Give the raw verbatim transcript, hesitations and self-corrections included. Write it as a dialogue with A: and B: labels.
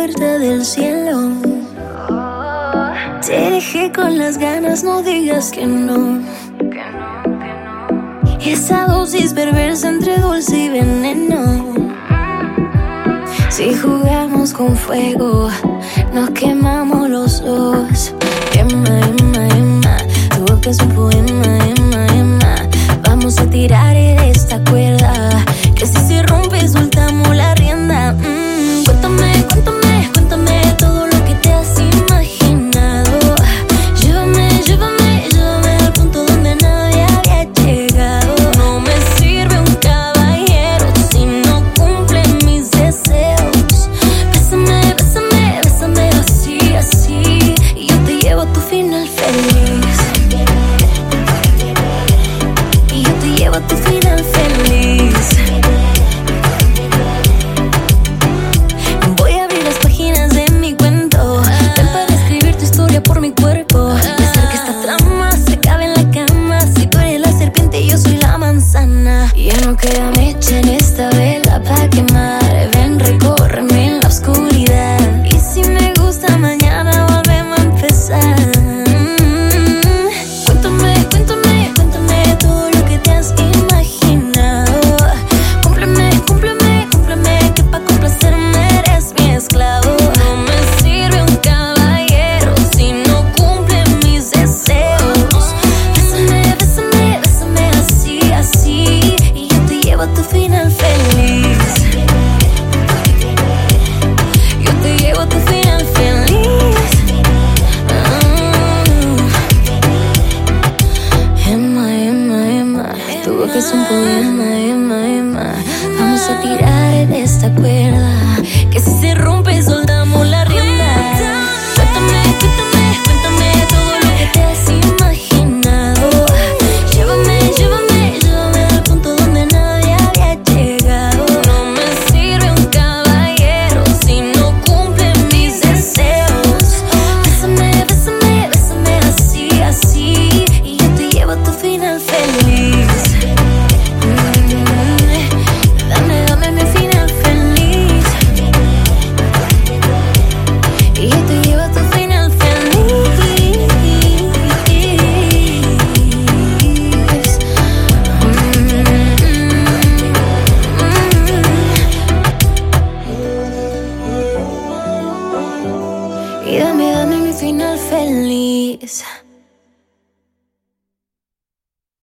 A: puerta del cielo. Te dejé con las ganas, no digas que no. Esa dosis perversa entre dulce y veneno. Si jugamos con fuego, nos quemamos los dos. Emma, Emma, Emma, tu boca es un poema, Emma, Emma. Vamos a tirar de esta cuerda, que si se rompe soltamos la rienda. mm, Cuéntame, cuéntame, cuéntame todo lo que te has imaginado. Llévame, llévame, llévame al punto donde nadie había llegado. No me sirve un caballero si no cumple mis deseos. Bésame, bésame, bésame así, así, y yo te llevo a tu final feliz. Y yo te llevo a tu final feliz. Voy a abrir las páginas de mi cuento. Ven para escribir tu historia por mi cuerpo. Y hacer que esta trama se acabe en la cama. Si tú eres la serpiente y yo soy la manzana. Ya no queda mecha en esta vela pa' quemar. Ven, recórreme en la oscuridad. Y si me gusta mañana volvemos a empezar. Cuéntame, cuéntame, cuéntame todo lo que te has imaginado. Cúmpleme, cúmpleme, cúmpleme, que pa' complacerme eres mi esclavo. No me sirve un caballero si no cumple mis deseos. Bésame, bésame, bésame así, así, y yo te llevo a tu final feliz. Yo te llevo a tu final feliz. Mm. Emma, Emma, Emma, tu boca es un poema, Emma, Emma. Vamos a tirar de esta cuerda, que si se rompe soltamos la rienda. Cuéntame, cuéntame, cuéntame todo lo que te has imaginado. Llévame, llévame, llévame al punto donde nadie había llegado. No me sirve un caballero si no cumple mis deseos. Bésame, bésame, bésame así, así, y yo te llevo a tu final feliz. Mm, Dame, dame mi final feliz. Y yo te llevo a tu final feliz. Mm, Y dame, dame mi final feliz.